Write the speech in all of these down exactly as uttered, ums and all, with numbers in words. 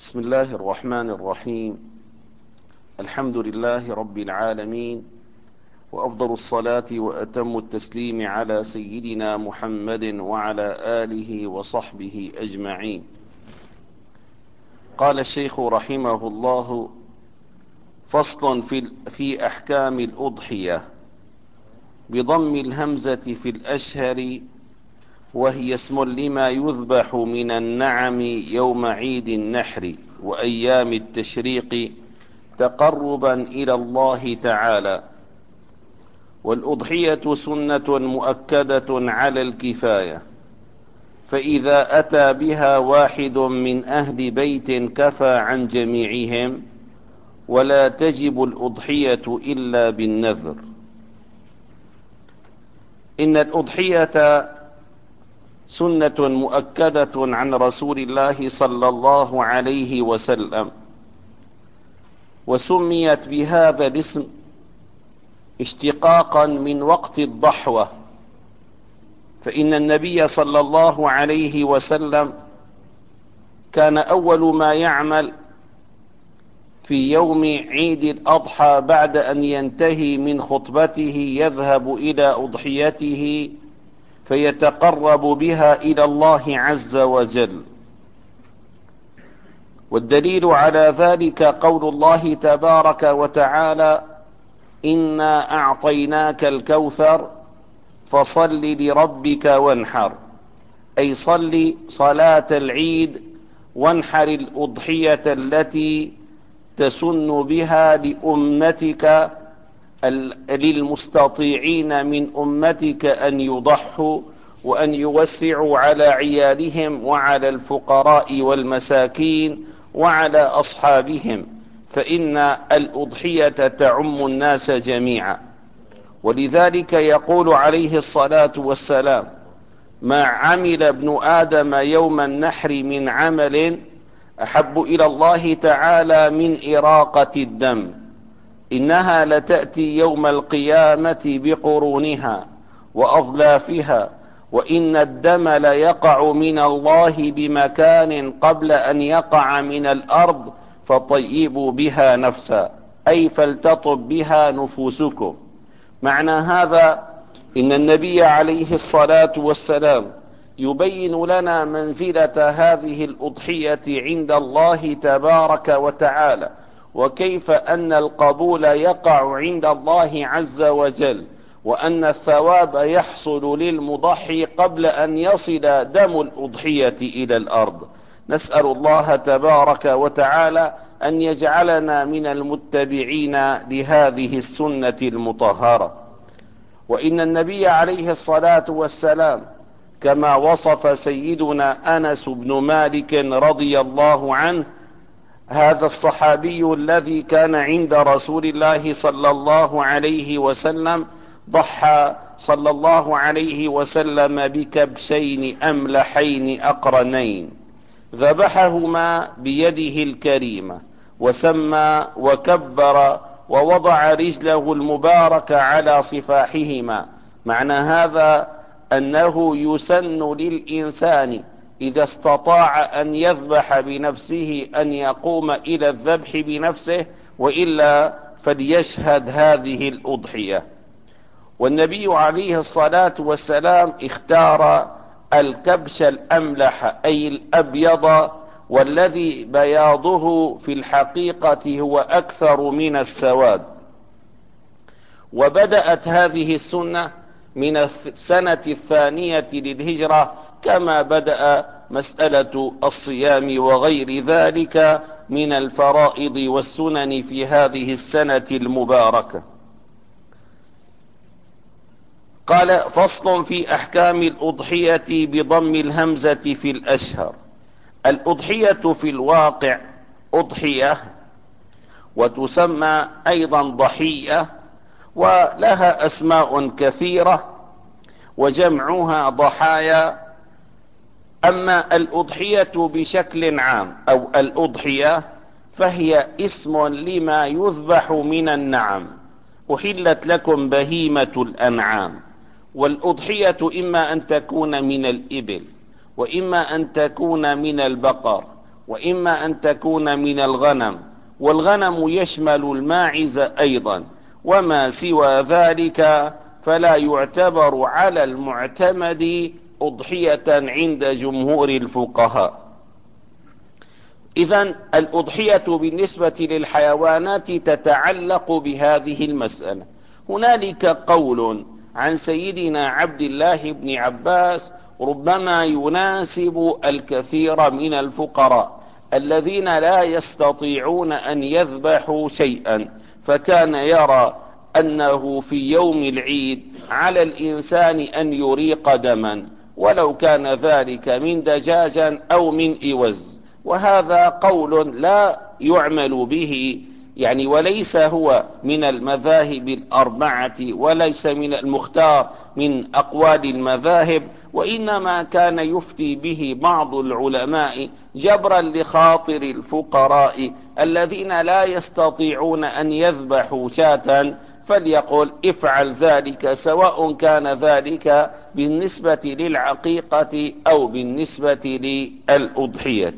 بسم الله الرحمن الرحيم. الحمد لله رب العالمين، وأفضل الصلاة وأتم التسليم على سيدنا محمد وعلى آله وصحبه أجمعين. قال الشيخ رحمه الله: فصل في, في أحكام الأضحية بضم الهمزة في الأشهر، وهي اسم لما يذبح من النعم يوم عيد النحر وأيام التشريق تقربا إلى الله تعالى. والأضحية سنة مؤكدة على الكفاية، فإذا أتى بها واحد من أهل بيت كفى عن جميعهم، ولا تجب الأضحية إلا بالنذر. إن الأضحية سنة مؤكدة عن رسول الله صلى الله عليه وسلم، وسميت بهذا الاسم اشتقاقا من وقت الضحوة، فإن النبي صلى الله عليه وسلم كان أول ما يعمل في يوم عيد الأضحى بعد أن ينتهي من خطبته يذهب إلى أضحيته فيتقرب بها إلى الله عز وجل. والدليل على ذلك قول الله تبارك وتعالى: إنا أعطيناك الكوثر فصل لربك وانحر، أي صل صلاة العيد وانحر الأضحية التي تسن بها لأمتك للمستطيعين من أمتك أن يضحوا وأن يوسعوا على عيالهم وعلى الفقراء والمساكين وعلى أصحابهم، فإن الأضحية تعم الناس جميعا. ولذلك يقول عليه الصلاة والسلام: ما عمل ابن آدم يوم النحر من عمل أحب إلى الله تعالى من إراقة الدم، إنها لتأتي يوم القيامة بقرونها وأظلافها، وإن الدم ليقع من الله بمكان قبل أن يقع من الأرض، فطيبوا بها نفسا، أي فلتطب بها نفوسكم. معنى هذا إن النبي عليه الصلاة والسلام يبين لنا منزلة هذه الأضحية عند الله تبارك وتعالى، وكيف أن القبول يقع عند الله عز وجل، وأن الثواب يحصل للمضحي قبل أن يصل دم الأضحية إلى الأرض. نسأل الله تبارك وتعالى أن يجعلنا من المتبعين لهذه السنة المطهرة. وإن النبي عليه الصلاة والسلام كما وصف سيدنا أنس بن مالك رضي الله عنه، هذا الصحابي الذي كان عند رسول الله صلى الله عليه وسلم، ضحى صلى الله عليه وسلم بكبشين أملحين أقرنين، ذبحهما بيده الكريمة، وسمى وكبر ووضع رجله المباركة على صفاحهما. معنى هذا أنه يسن للإنسان إذا استطاع أن يذبح بنفسه أن يقوم إلى الذبح بنفسه، وإلا فليشهد هذه الأضحية. والنبي عليه الصلاة والسلام اختار الكبش الأملح أي الأبيض، والذي بياضه في الحقيقة هو أكثر من السواد. وبدأت هذه السنة من السنة الثانية للهجرة، كما بدأ مسألة الصيام وغير ذلك من الفرائض والسنن في هذه السنة المباركة. قال: فصل في أحكام الأضحية بضم الهمزة في الأشهر. الأضحية في الواقع أضحية، وتسمى أيضا ضحية، ولها أسماء كثيرة وجمعها ضحايا. أما الأضحية بشكل عام أو الأضحية فهي اسم لما يذبح من النعم. أحلت لكم بهيمة الأنعام. والأضحية إما أن تكون من الإبل، وإما أن تكون من البقر، وإما أن تكون من الغنم، والغنم يشمل الماعز أيضا، وما سوى ذلك فلا يعتبر على المعتمد أضحية عند جمهور الفقهاء. إذن الأضحية بالنسبة للحيوانات تتعلق بهذه المسألة. هنالك قول عن سيدنا عبد الله بن عباس ربما يناسب الكثير من الفقراء الذين لا يستطيعون أن يذبحوا شيئا، فكان يرى أنه في يوم العيد على الإنسان أن يريق دما، ولو كان ذلك من دجاجا أو من إوز. وهذا قول لا يعمل به، يعني وليس هو من المذاهب الأربعة، وليس من المختار من أقوال المذاهب، وإنما كان يفتي به بعض العلماء جبرا لخاطر الفقراء الذين لا يستطيعون أن يذبحوا شاة، فليقول افعل ذلك، سواء كان ذلك بالنسبة للعقيقة أو بالنسبة للأضحية.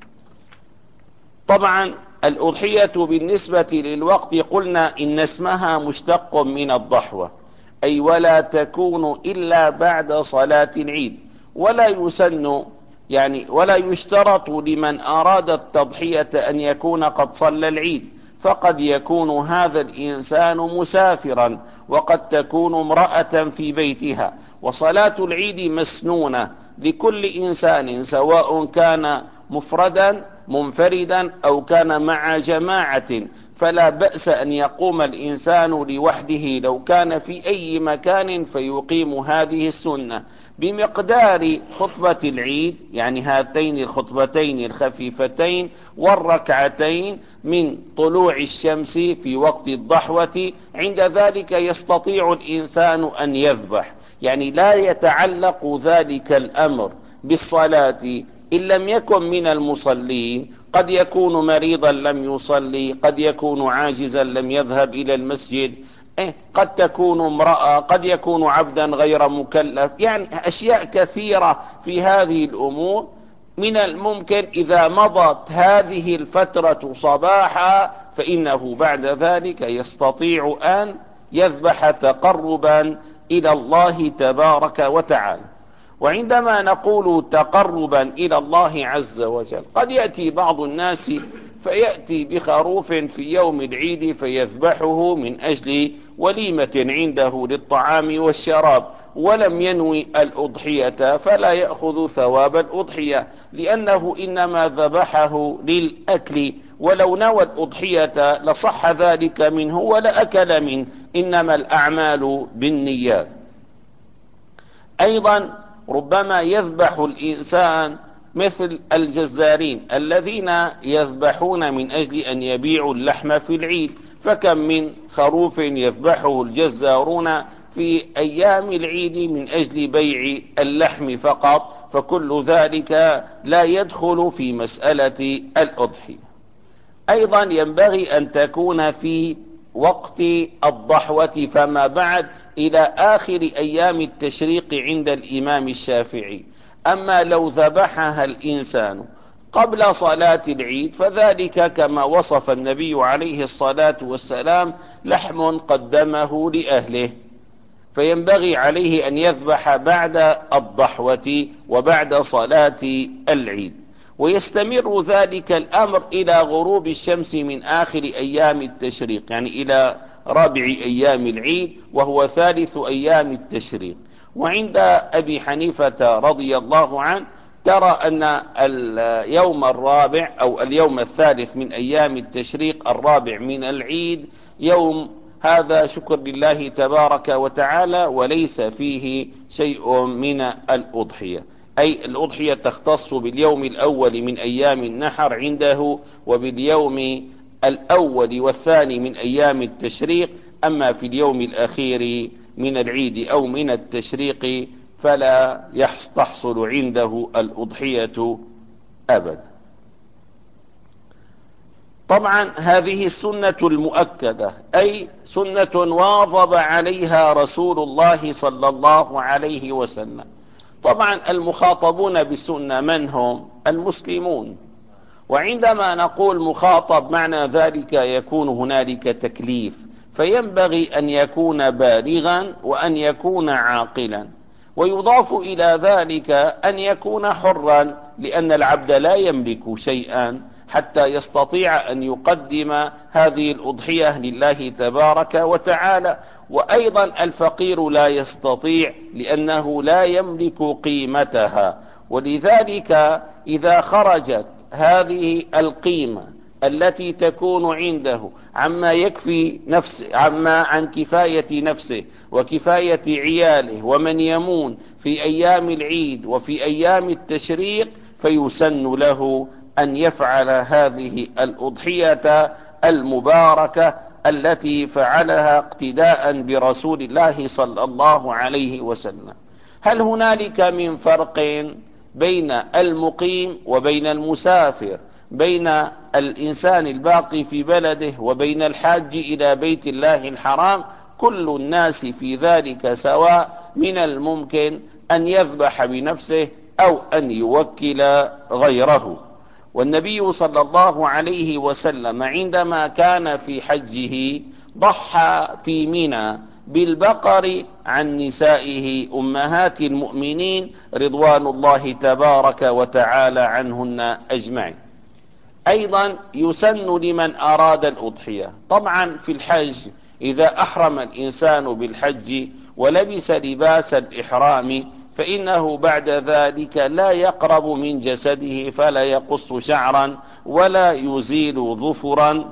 طبعا الأضحية بالنسبة للوقت قلنا إن اسمها مشتق من الضحوة، أي ولا تكون إلا بعد صلاة العيد، ولا يسن يعني ولا يشترط لمن أراد التضحية أن يكون قد صلى العيد، فقد يكون هذا الإنسان مسافرا، وقد تكون امرأة في بيتها، وصلاة العيد مسنونة لكل إنسان سواء كان مفردا منفردا أو كان مع جماعة، فلا بأس أن يقوم الإنسان لوحده لو كان في أي مكان فيقيم هذه السنة بمقدار خطبة العيد، يعني هاتين الخطبتين الخفيفتين والركعتين من طلوع الشمس في وقت الضحوة. عند ذلك يستطيع الإنسان أن يذبح، يعني لا يتعلق ذلك الأمر بالصلاة إن لم يكن من المصلين. قد يكون مريضا لم يصلي، قد يكون عاجزا لم يذهب إلى المسجد، قد تكون امرأة، قد يكون عبدا غير مكلف، يعني أشياء كثيرة في هذه الأمور. من الممكن إذا مضت هذه الفترة صباحا فإنه بعد ذلك يستطيع أن يذبح تقربا إلى الله تبارك وتعالى. وعندما نقول تقربا إلى الله عز وجل، قد يأتي بعض الناس فيأتي بخروف في يوم العيد فيذبحه من أجل وليمة عنده للطعام والشراب، ولم ينوي الأضحية، فلا يأخذ ثواب الأضحية، لأنه إنما ذبحه للأكل، ولو نوى الأضحية لصح ذلك منه ولا أكل منه، إنما الأعمال بالنيات. أيضا ربما يذبح الإنسان مثل الجزارين الذين يذبحون من أجل أن يبيعوا اللحم في العيد، فكم من خروف يذبحه الجزارون في أيام العيد من أجل بيع اللحم فقط، فكل ذلك لا يدخل في مسألة الأضحية. أيضا ينبغي أن تكون في وقت الضحوة فما بعد إلى آخر أيام التشريق عند الإمام الشافعي. أما لو ذبحها الإنسان قبل صلاة العيد فذلك كما وصف النبي عليه الصلاة والسلام لحم قدمه لأهله، فينبغي عليه أن يذبح بعد الضحوة وبعد صلاة العيد، ويستمر ذلك الأمر إلى غروب الشمس من آخر أيام التشريق، يعني إلى رابع أيام العيد وهو ثالث أيام التشريق. وعند أبي حنيفة رضي الله عنه ترى أن اليوم الرابع أو اليوم الثالث من أيام التشريق الرابع من العيد يوم هذا شكر لله تبارك وتعالى، وليس فيه شيء من الأضحية، أي الأضحية تختص باليوم الأول من أيام النحر عنده وباليوم الأول والثاني من أيام التشريق. أما في اليوم الأخير من العيد أو من التشريق فلا تحصل عنده الأضحية أبدا. طبعا هذه السنة المؤكدة، أي سنة واظب عليها رسول الله صلى الله عليه وسلم. طبعا المخاطبون بالسنة من هم؟ المسلمون، وعندما نقول مخاطب معنى ذلك يكون هنالك تكليف، فينبغي أن يكون بالغا وأن يكون عاقلا، ويضاف إلى ذلك أن يكون حرا، لأن العبد لا يملك شيئا حتى يستطيع أن يقدم هذه الأضحية لله تبارك وتعالى. وأيضا الفقير لا يستطيع لأنه لا يملك قيمتها، ولذلك إذا خرجت هذه القيمة التي تكون عنده عما يكفي نفسه، عما عن كفاية نفسه وكفاية عياله ومن يمون في أيام العيد وفي أيام التشريق، فيسن له أن يفعل هذه الأضحية المباركة التي فعلها اقتداء برسول الله صلى الله عليه وسلم. هل هنالك من فرق بين المقيم وبين المسافر، بين الإنسان الباقي في بلده وبين الحاج إلى بيت الله الحرام؟ كل الناس في ذلك سواء، من الممكن أن يذبح بنفسه أو أن يوكل غيره. والنبي صلى الله عليه وسلم عندما كان في حجه ضحى في منى بالبقر عن نسائه أمهات المؤمنين رضوان الله تبارك وتعالى عنهن أجمعين. أيضا يسن لمن أراد الأضحية، طبعا في الحج إذا أحرم الإنسان بالحج ولبس لباس الإحرام فإنه بعد ذلك لا يقرب من جسده، فلا يقص شعرا ولا يزيل ظفرا،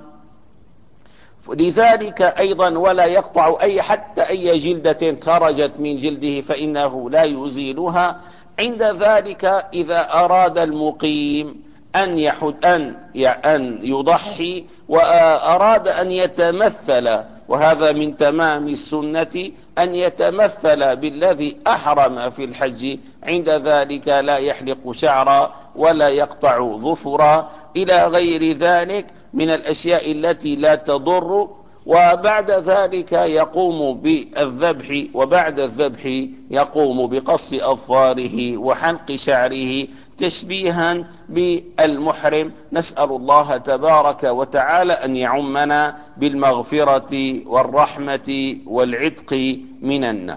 لذلك أيضا ولا يقطع أي حتى أي جلدة خرجت من جلده فإنه لا يزيلها. عند ذلك إذا أراد المقيم أن يحد أن أن يضحي وأراد أن يتمثل، وهذا من تمام السنة أن يتمثل بالذي أحرم في الحج، عند ذلك لا يحلق شعرا ولا يقطع ظفرا إلى غير ذلك من الأشياء التي لا تضر، وبعد ذلك يقوم بالذبح، وبعد الذبح يقوم بقص أظفاره وحلق شعره تشبيها بالمحرم. نسأل الله تبارك وتعالى أن يعمنا بالمغفرة والرحمة والعتق من النار.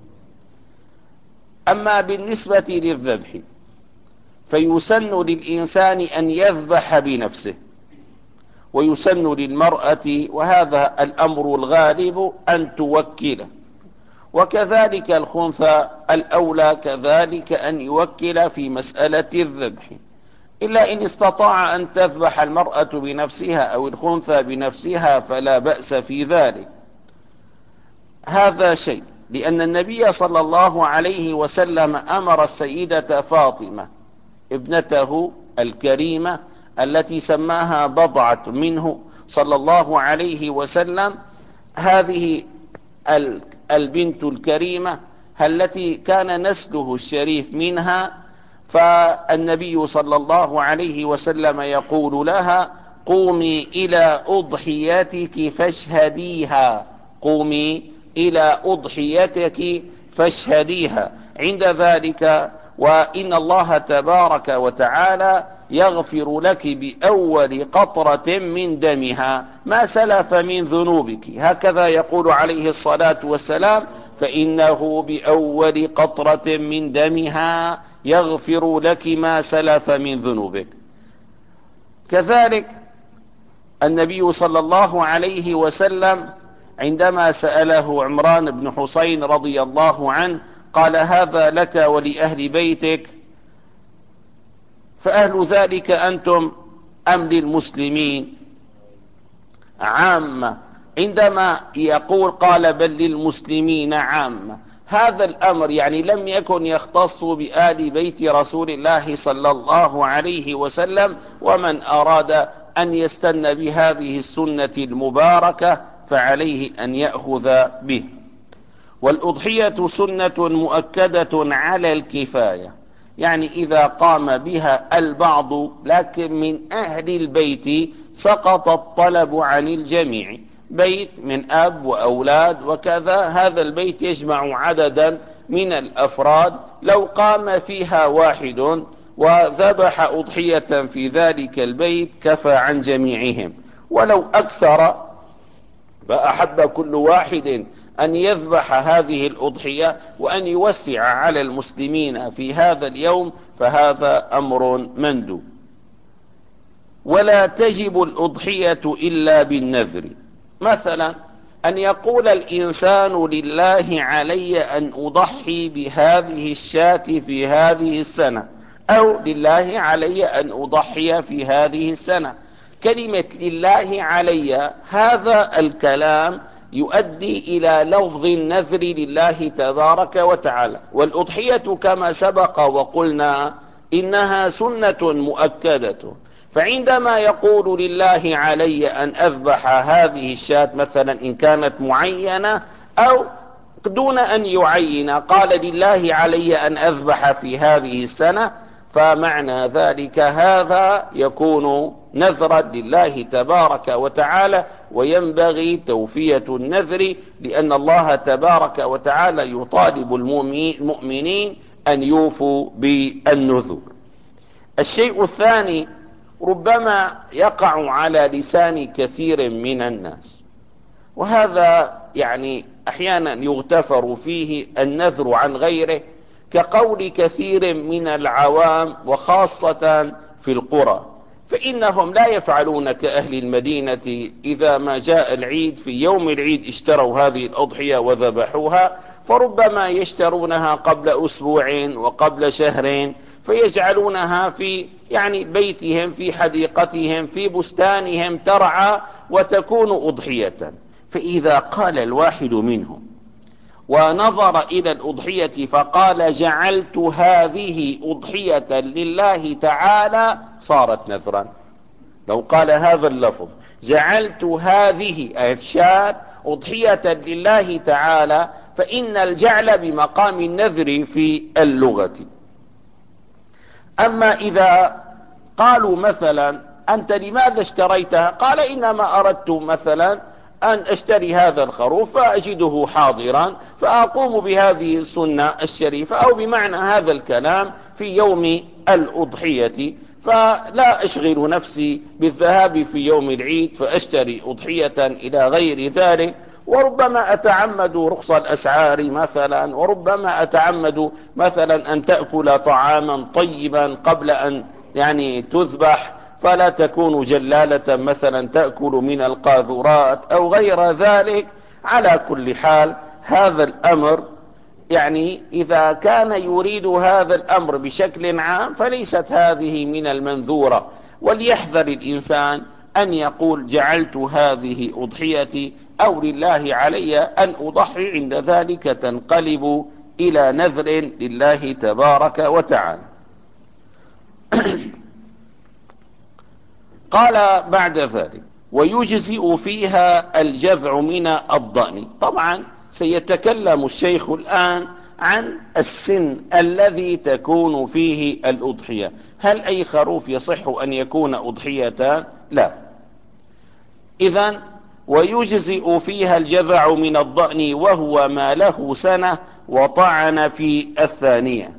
أما بالنسبة للذبح فيسن للإنسان أن يذبح بنفسه، ويسن للمرأة، وهذا الأمر الغالب، أن توكل، وكذلك الخنثى الأولى كذلك أن يوكل في مسألة الذبح، إلا إن استطاع أن تذبح المرأة بنفسها أو الخنثى بنفسها فلا بأس في ذلك. هذا شيء، لأن النبي صلى الله عليه وسلم أمر السيدة فاطمة ابنته الكريمة التي سماها بضعة منه صلى الله عليه وسلم، هذه البنت الكريمة التي كان نسله الشريف منها، فالنبي صلى الله عليه وسلم يقول لها: قومي إلى أضحيتك فاشهديها، قومي إلى أضحيتك فاشهديها. عند ذلك وإن الله تبارك وتعالى يغفر لك بأول قطرة من دمها ما سلف من ذنوبك، هكذا يقول عليه الصلاة والسلام: فإنه بأول قطرة من دمها يغفر لك ما سلف من ذنوبك. كذلك النبي صلى الله عليه وسلم عندما سأله عمران بن حسين رضي الله عنه قال: هذا لك ولأهل بيتك، فأهل ذلك أنتم أم للمسلمين عامة؟ عندما يقول قال: بل للمسلمين عامة، هذا الأمر يعني لم يكن يختص بآل بيت رسول الله صلى الله عليه وسلم، ومن أراد أن يستن بهذه السنة المباركة فعليه أن يأخذ به. والأضحية سنة مؤكدة على الكفاية، يعني إذا قام بها البعض لكن من أهل البيت سقط الطلب عن الجميع، بيت من أب وأولاد وكذا، هذا البيت يجمع عددا من الأفراد، لو قام فيها واحد وذبح أضحية في ذلك البيت كفى عن جميعهم، ولو أكثر فأحب كل واحد أن يذبح هذه الأضحية وأن يوسع على المسلمين في هذا اليوم فهذا أمر مندوب. ولا تجب الأضحية إلا بالنذر، مثلا أن يقول الإنسان لله علي أن أضحي بهذه الشاة في هذه السنة، أو لله علي أن أضحي في هذه السنة. كلمة لله علي هذا الكلام يؤدي إلى لفظ النذر لله تبارك وتعالى، والأضحية كما سبق وقلنا إنها سنة مؤكدة، فعندما يقول لله علي أن أذبح هذه الشاة مثلا إن كانت معينة أو دون أن يعين قال لله علي أن أذبح في هذه السنة، فمعنى ذلك هذا يكون نذرا لله تبارك وتعالى، وينبغي توفية النذر لأن الله تبارك وتعالى يطالب المؤمنين أن يوفوا بالنذور. الشيء الثاني ربما يقع على لسان كثير من الناس، وهذا يعني أحيانا يغتفر فيه النذر عن غيره، كقول كثير من العوام وخاصة في القرى، فإنهم لا يفعلون كأهل المدينة إذا ما جاء العيد في يوم العيد اشتروا هذه الأضحية وذبحوها، فربما يشترونها قبل أسبوع وقبل شهرين فيجعلونها في يعني بيتهم في حديقتهم في بستانهم ترعى وتكون أضحية. فإذا قال الواحد منهم ونظر إلى الأضحية فقال جعلت هذه أضحية لله تعالى صارت نذرا. لو قال هذا اللفظ جعلت هذه الشاة أضحية لله تعالى فإن الجعل بمقام النذر في اللغة. أما إذا قالوا مثلا أنت لماذا اشتريتها؟ قال إنما أردت مثلا أن أشتري هذا الخروف فأجده حاضرا فأقوم بهذه السنة الشريفة، أو بمعنى هذا الكلام في يوم الأضحية، فلا أشغل نفسي بالذهاب في يوم العيد فأشتري أضحية إلى غير ذلك. وربما أتعمد رخص الأسعار مثلا، وربما أتعمد مثلا أن تأكل طعاما طيبا قبل أن يعني تذبح، فلا تكون جلالة مثلا تأكل من القاذورات أو غير ذلك. على كل حال هذا الأمر يعني إذا كان يريد هذا الأمر بشكل عام فليست هذه من المنذورة، وليحذر الإنسان أن يقول جعلت هذه أضحيتي أو لله علي أن أضحي، عند ذلك تنقلب إلى نذر لله تبارك وتعالى. قال بعد ذلك ويجزئ فيها الجذع من الضأن. طبعا سيتكلم الشيخ الآن عن السن الذي تكون فيه الأضحية. هل أي خروف يصح أن يكون أضحية؟ لا. إذن ويجزئ فيها الجذع من الضأن وهو ما له سنة وطعن في الثانية.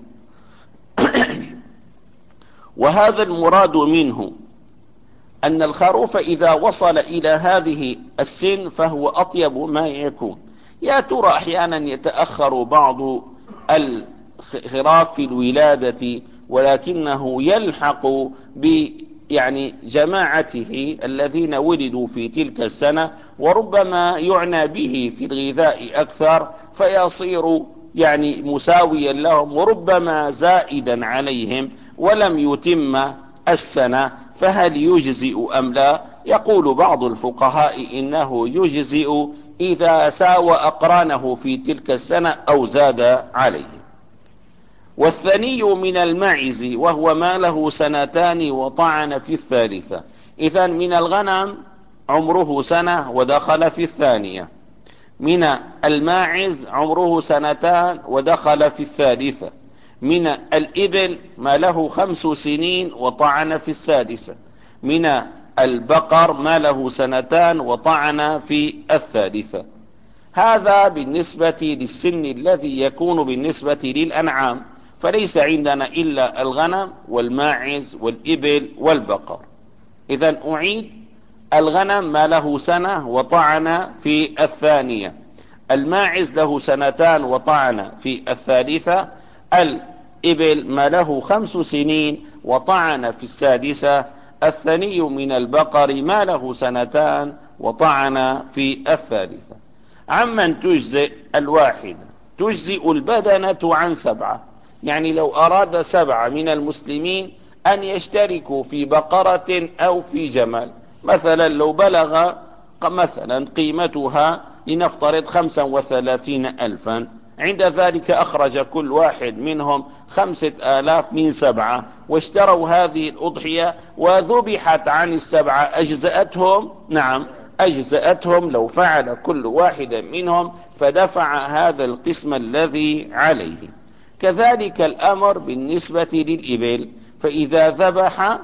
وهذا المراد منه أن الخروف إذا وصل إلى هذه السن فهو أطيب ما يكون. يا ترى أحيانا يتأخر بعض الخراف في الولادة ولكنه يلحق ب يعني جماعته الذين ولدوا في تلك السنة، وربما يعنى به في الغذاء أكثر فيصير يعني مساويا لهم، وربما زائدا عليهم ولم يتم السنة، فهل يجزئ أم لا؟ يقول بعض الفقهاء إنه يجزئ إذا ساوى أقرانه في تلك السنة أو زاد عليه. والثني من المعز وهو ما له سنتان وطعن في الثالثة. إذن من الغنم عمره سنة ودخل في الثانية، من الماعز عمره سنتان ودخل في الثالثة، من الإبل ما له خمس سنين وطعن في السادسة، من البقر ما له سنتان وطعن في الثالثة. هذا بالنسبة للسن الذي يكون بالنسبة للأنعام. فليس عندنا إلا الغنم والماعز والإبل والبقر. إذن أعيد: الغنم ما له سنة وطعن في الثانية، الماعز له سنتان وطعن في الثالثة، الإبل ما له خمس سنين وطعن في السادسة، الثني من البقر ما له سنتان وطعن في الثالثة. عمن تجزئ الواحدة؟ تجزئ البدنة عن سبعة، يعني لو أراد سبعة من المسلمين أن يشتركوا في بقرة أو في جمل، مثلا لو بلغ مثلا قيمتها لنفترض خمسا وثلاثين ألفا، عند ذلك أخرج كل واحد منهم خمسة آلاف من سبعة، واشتروا هذه الأضحية وذبحت عن السبعة، أجزأتهم؟ نعم أجزأتهم لو فعل كل واحد منهم فدفع هذا القسم الذي عليه. كذلك الأمر بالنسبة للإبل، فإذا ذبح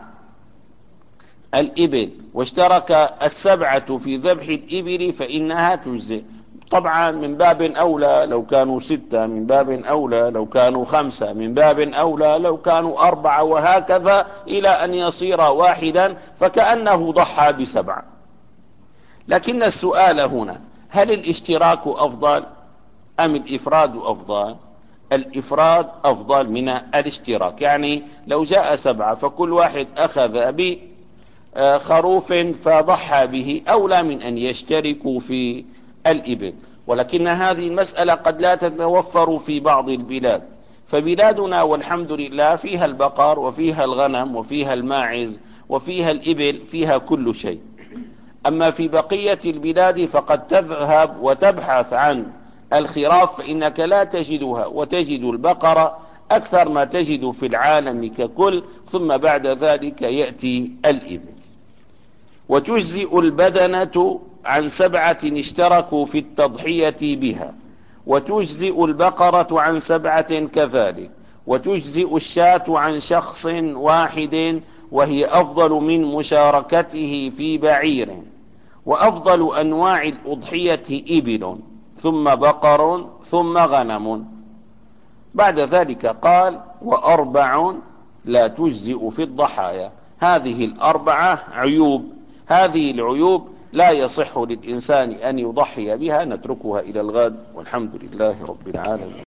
الإبل واشترك السبعة في ذبح الإبل فإنها تجزئ. طبعا من باب أولى لو كانوا ستة، من باب أولى لو كانوا خمسة، من باب أولى لو كانوا أربعة، وهكذا إلى أن يصير واحدا فكأنه ضحى بسبعة. لكن السؤال هنا: هل الاشتراك أفضل أم الإفراد أفضل؟ الإفراد أفضل من الاشتراك. يعني لو جاء سبعة فكل واحد أخذ بخروف فضحى به أولى من أن يشتركوا في الإبل. ولكن هذه المسألة قد لا تتوفر في بعض البلاد، فبلادنا والحمد لله فيها البقر وفيها الغنم وفيها الماعز وفيها الإبل، فيها كل شيء. أما في بقية البلاد فقد تذهب وتبحث عن الخراف فإنك لا تجدها، وتجد البقرة أكثر ما تجد في العالم ككل، ثم بعد ذلك يأتي الإبل. وتجزئ البدنة عن سبعة اشتركوا في التضحية بها، وتجزئ البقرة عن سبعة كذلك، وتجزئ الشاة عن شخص واحد وهي أفضل من مشاركته في بعير. وأفضل أنواع الأضحية إبل، ثم بقر، ثم غنم. بعد ذلك قال: وأربع لا تجزئ في الضحايا. هذه الأربعة عيوب، هذه العيوب لا يصح للإنسان أن يضحي بها. نتركها إلى الغد، والحمد لله رب العالمين.